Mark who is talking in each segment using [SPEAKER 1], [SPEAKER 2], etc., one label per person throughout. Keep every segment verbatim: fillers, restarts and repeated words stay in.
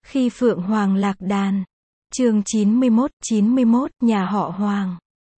[SPEAKER 1] Khi Phượng Hoàng lạc đàn. Chương chín mươi mốt, chín mươi mốt, nhà họ Hoàng.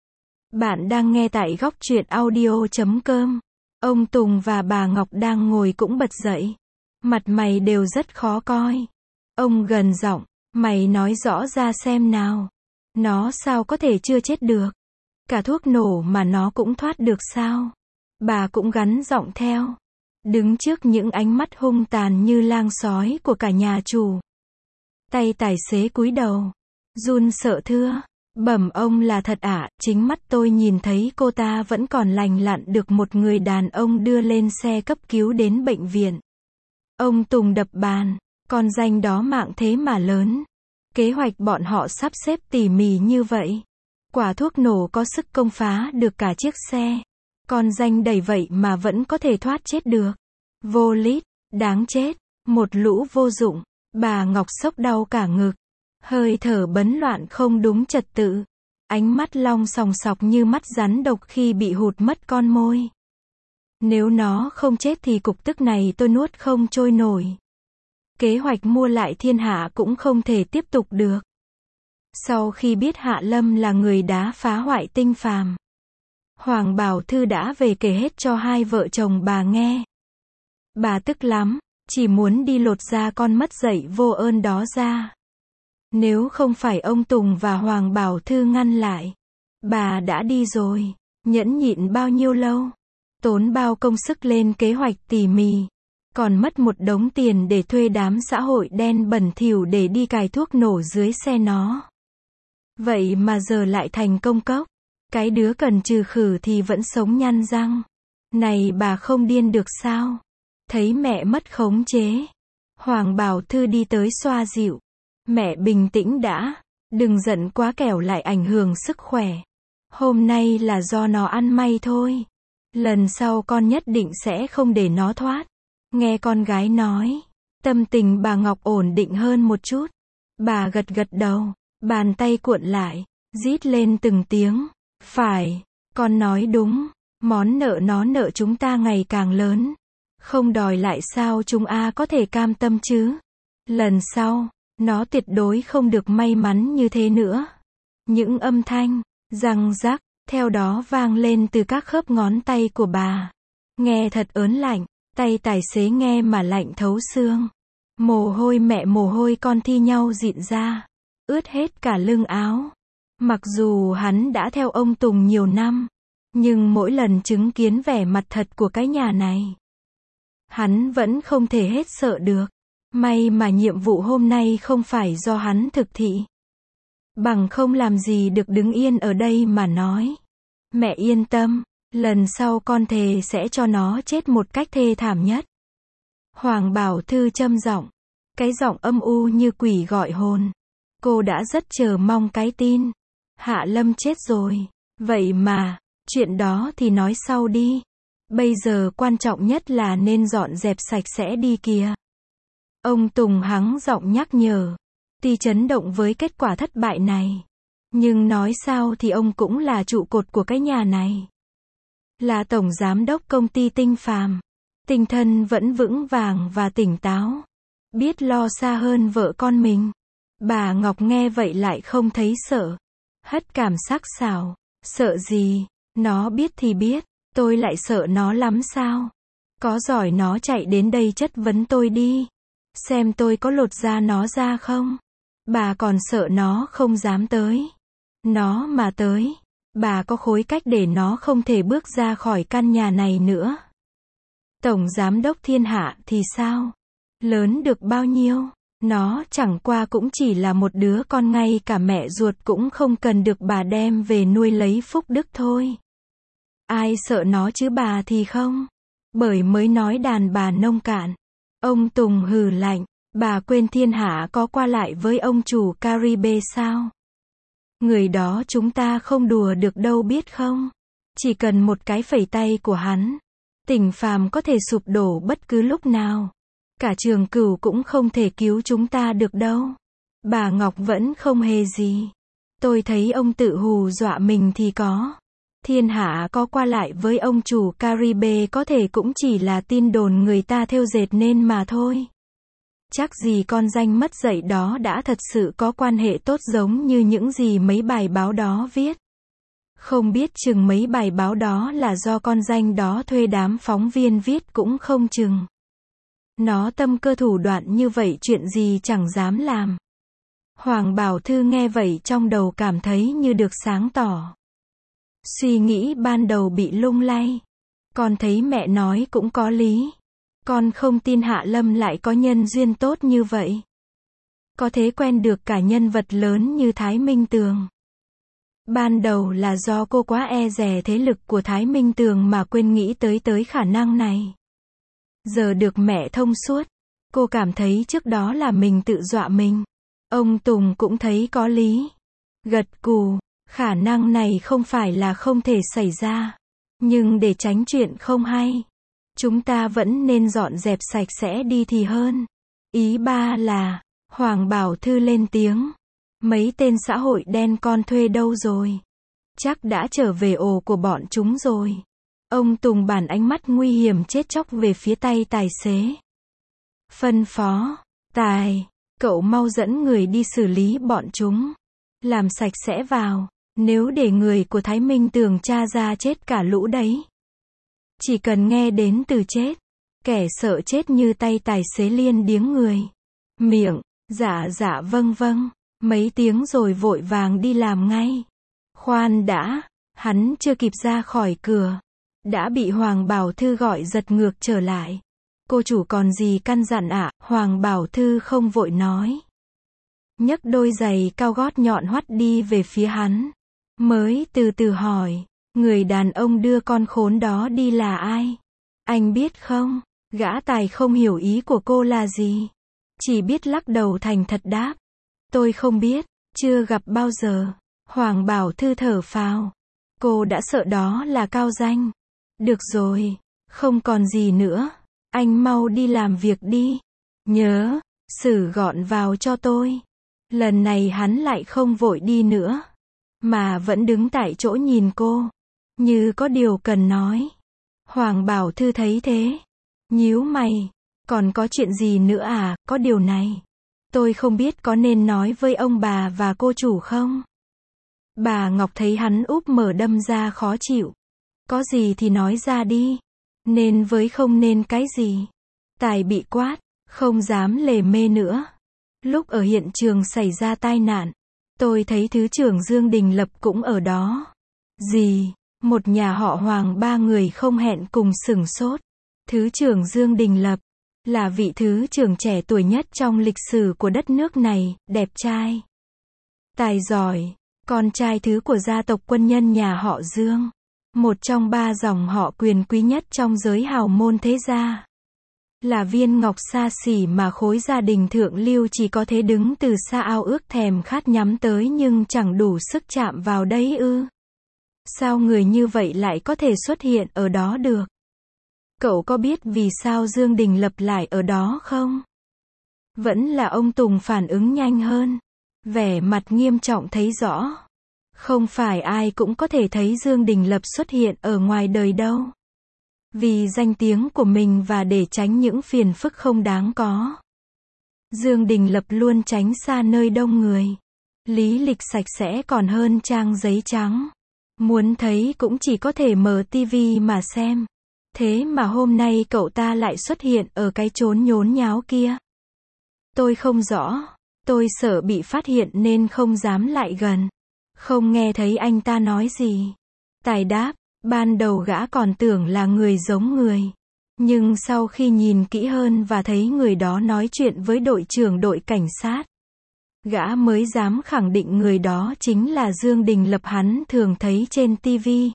[SPEAKER 1] Bạn đang nghe tại góc truyện audio chấm com. Ông Tùng và bà Ngọc đang ngồi cũng bật dậy. Mặt mày đều rất khó coi. Ông gần giọng, mày nói rõ ra xem nào. Nó sao có thể chưa chết được? Cả thuốc nổ mà nó cũng thoát được sao? Bà cũng gắn giọng theo. Đứng trước những ánh mắt hung tàn như lang sói của cả nhà chủ. Tay tài xế cúi đầu. Run sợ thưa. Bẩm ông là thật ạ, chính mắt tôi nhìn thấy cô ta vẫn còn lành lặn được một người đàn ông đưa lên xe cấp cứu đến bệnh viện. Ông Tùng đập bàn. Con danh đó mạng thế mà lớn. Kế hoạch bọn họ sắp xếp tỉ mỉ như vậy. Quả thuốc nổ có sức công phá được cả chiếc xe. Con danh đầy vậy mà vẫn có thể thoát chết được. Vô lít, đáng chết, một lũ vô dụng. Bà Ngọc sốc đau cả ngực. Hơi thở bấn loạn không đúng trật tự. Ánh mắt long sòng sọc như mắt rắn độc khi bị hụt mất con môi. Nếu nó không chết thì cục tức này tôi nuốt không trôi nổi. Kế hoạch mua lại thiên hạ cũng không thể tiếp tục được. Sau khi biết Hạ Lâm là người đã phá hoại Tinh Phàm, Hoàng Bảo Thư đã về kể hết cho hai vợ chồng bà nghe. Bà tức lắm, chỉ muốn đi lột da con mất dạy vô ơn đó ra. Nếu không phải ông Tùng và Hoàng Bảo Thư ngăn lại, bà đã đi rồi. Nhẫn nhịn bao nhiêu lâu, tốn bao công sức lên kế hoạch tỉ mỉ, còn mất một đống tiền để thuê đám xã hội đen bẩn thỉu để đi cài thuốc nổ dưới xe nó. Vậy mà giờ lại thành công cốc. Cái đứa cần trừ khử thì vẫn sống nhăn răng. Này bà không điên được sao? Thấy mẹ mất khống chế, Hoàng Bảo Thư đi tới xoa dịu. Mẹ bình tĩnh đã, đừng giận quá kẻo lại ảnh hưởng sức khỏe. Hôm nay là do nó ăn may thôi. Lần sau con nhất định sẽ không để nó thoát. Nghe con gái nói, tâm tình bà Ngọc ổn định hơn một chút. Bà gật gật đầu, bàn tay cuộn lại, rít lên từng tiếng. Phải, con nói đúng, món nợ nó nợ chúng ta ngày càng lớn. Không đòi lại sao chúng a có thể cam tâm chứ? Lần sau, nó tuyệt đối không được may mắn như thế nữa. Những âm thanh, răng rắc, theo đó vang lên từ các khớp ngón tay của bà. Nghe thật ớn lạnh, tay tài xế nghe mà lạnh thấu xương. Mồ hôi mẹ mồ hôi con thi nhau rịn ra, ướt hết cả lưng áo. Mặc dù hắn đã theo ông Tùng nhiều năm, nhưng mỗi lần chứng kiến vẻ mặt thật của cái nhà này, hắn vẫn không thể hết sợ được. May mà nhiệm vụ hôm nay không phải do hắn thực thị. Bằng không làm gì được đứng yên ở đây mà nói. Mẹ yên tâm, lần sau con thề sẽ cho nó chết một cách thê thảm nhất. Hoàng Bảo Thư châm giọng, cái giọng âm u như quỷ gọi hồn. Cô đã rất chờ mong cái tin Hạ Lâm chết rồi. Vậy mà, chuyện đó thì nói sau đi. Bây giờ quan trọng nhất là nên dọn dẹp sạch sẽ đi kìa. Ông Tùng hắng giọng nhắc nhở. Tuy chấn động với kết quả thất bại này, nhưng nói sao thì ông cũng là trụ cột của cái nhà này. Là tổng giám đốc công ty Tinh Phàm. Tinh thần vẫn vững vàng và tỉnh táo. Biết lo xa hơn vợ con mình. Bà Ngọc nghe vậy lại không thấy sợ. Hất cảm sắc sảo. Sợ gì? Nó biết thì biết. Tôi lại sợ nó lắm sao? Có giỏi nó chạy đến đây chất vấn tôi đi. Xem tôi có lột da nó ra không? Bà còn sợ nó không dám tới. Nó mà tới, bà có khối cách để nó không thể bước ra khỏi căn nhà này nữa. Tổng giám đốc thiên hạ thì sao? Lớn được bao nhiêu? Nó chẳng qua cũng chỉ là một đứa con, ngay cả mẹ ruột cũng không cần được bà đem về nuôi lấy phúc đức thôi. Ai sợ nó chứ bà thì không. Bởi mới nói đàn bà nông cạn. Ông Tùng hừ lạnh, bà quên thiên hạ có qua lại với ông chủ Caribe sao? Người đó chúng ta không đùa được đâu biết không? Chỉ cần một cái phẩy tay của hắn, Tinh Phàm có thể sụp đổ bất cứ lúc nào. Cả Trường Cửu cũng không thể cứu chúng ta được đâu. Bà Ngọc vẫn không hề gì. Tôi thấy ông tự hù dọa mình thì có. Thiên hạ có qua lại với ông chủ Caribe có thể cũng chỉ là tin đồn người ta thêu dệt nên mà thôi. Chắc gì con danh mất dạy đó đã thật sự có quan hệ tốt giống như những gì mấy bài báo đó viết. Không biết chừng mấy bài báo đó là do con danh đó thuê đám phóng viên viết cũng không chừng. Nó tâm cơ thủ đoạn như vậy chuyện gì chẳng dám làm. Hoàng Bảo Thư nghe vậy trong đầu cảm thấy như được sáng tỏ. Suy nghĩ ban đầu bị lung lay. Con thấy mẹ nói cũng có lý. Con không tin Hạ Lâm lại có nhân duyên tốt như vậy. Có thể quen được cả nhân vật lớn như Thái Minh Tường. Ban đầu là do cô quá e dè thế lực của Thái Minh Tường mà quên nghĩ tới tới khả năng này. Giờ được mẹ thông suốt, cô cảm thấy trước đó là mình tự dọa mình. Ông Tùng cũng thấy có lý. Gật cù, khả năng này không phải là không thể xảy ra. Nhưng để tránh chuyện không hay, chúng ta vẫn nên dọn dẹp sạch sẽ đi thì hơn. Ý ba là, Hoàng Bảo Thư lên tiếng. Mấy tên xã hội đen con thuê đâu rồi? Chắc đã trở về ổ của bọn chúng rồi. Ông Tùng bản ánh mắt nguy hiểm chết chóc về phía tay tài xế. Phân phó, Tài, cậu mau dẫn người đi xử lý bọn chúng. Làm sạch sẽ vào, nếu để người của Thái Minh Tường tra ra chết cả lũ đấy. Chỉ cần nghe đến từ chết, kẻ sợ chết như tay tài xế liên điếng người. Miệng, dạ dạ vâng vâng, mấy tiếng rồi vội vàng đi làm ngay. Khoan đã, hắn chưa kịp ra khỏi cửa, đã bị Hoàng Bảo Thư gọi giật ngược trở lại. Cô chủ còn gì căn dặn ạ? À? Hoàng Bảo Thư không vội nói. Nhấc đôi giày cao gót nhọn hoắt đi về phía hắn. Mới từ từ hỏi, người đàn ông đưa con khốn đó đi là ai? Anh biết không? Gã Tài không hiểu ý của cô là gì. Chỉ biết lắc đầu thành thật đáp. Tôi không biết, chưa gặp bao giờ. Hoàng Bảo Thư thở phào. Cô đã sợ đó là cao danh. Được rồi, không còn gì nữa. Anh mau đi làm việc đi. Nhớ, xử gọn vào cho tôi. Lần này hắn lại không vội đi nữa, mà vẫn đứng tại chỗ nhìn cô, như có điều cần nói. Hoàng Bảo Thư thấy thế, nhíu mày. Còn có chuyện gì nữa à? Có điều này, tôi không biết có nên nói với ông bà và cô chủ không? Bà Ngọc thấy hắn úp mở đâm ra khó chịu. Có gì thì nói ra đi. Nên với không nên cái gì. Tài bị quát, không dám lề mê nữa. Lúc ở hiện trường xảy ra tai nạn, tôi thấy Thứ trưởng Dương Đình Lập cũng ở đó. Gì? Một nhà họ Hoàng ba người không hẹn cùng sửng sốt. Thứ trưởng Dương Đình Lập là vị thứ trưởng trẻ tuổi nhất trong lịch sử của đất nước này, đẹp trai, tài giỏi, con trai thứ của gia tộc quân nhân nhà họ Dương, một trong ba dòng họ quyền quý nhất trong giới hào môn thế gia. Là viên ngọc xa xỉ mà khối gia đình thượng lưu chỉ có thể đứng từ xa ao ước thèm khát nhắm tới nhưng chẳng đủ sức chạm vào đấy ư. Sao người như vậy lại có thể xuất hiện ở đó được? Cậu có biết vì sao Dương Đình Lập lại ở đó không? Vẫn là ông Tùng phản ứng nhanh hơn. Vẻ mặt nghiêm trọng thấy rõ. Không phải ai cũng có thể thấy Dương Đình Lập xuất hiện ở ngoài đời đâu. Vì danh tiếng của mình và để tránh những phiền phức không đáng có, Dương Đình Lập luôn tránh xa nơi đông người. Lý lịch sạch sẽ còn hơn trang giấy trắng. Muốn thấy cũng chỉ có thể mở tivi mà xem. Thế mà hôm nay cậu ta lại xuất hiện ở cái chốn nhốn nháo kia. Tôi không rõ. Tôi sợ bị phát hiện nên không dám lại gần. Không nghe thấy anh ta nói gì. Tài đáp, ban đầu gã còn tưởng là người giống người. Nhưng sau khi nhìn kỹ hơn và thấy người đó nói chuyện với đội trưởng đội cảnh sát, gã mới dám khẳng định người đó chính là Dương Đình Lập hắn thường thấy trên tivi.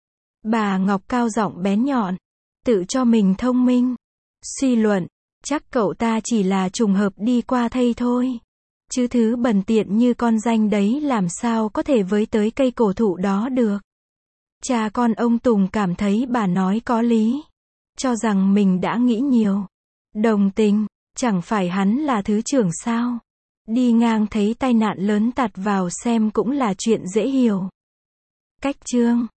[SPEAKER 1] Bà Ngọc cao giọng bén nhọn, tự cho mình thông minh, suy luận, chắc cậu ta chỉ là trùng hợp đi qua thây thôi. Chứ thứ bần tiện như con danh đấy làm sao có thể với tới cây cổ thụ đó được. Cha con ông Tùng cảm thấy bà nói có lý. Cho rằng mình đã nghĩ nhiều. Đồng tình, chẳng phải hắn là thứ trưởng sao. Đi ngang thấy tai nạn lớn tạt vào xem cũng là chuyện dễ hiểu. Cách chương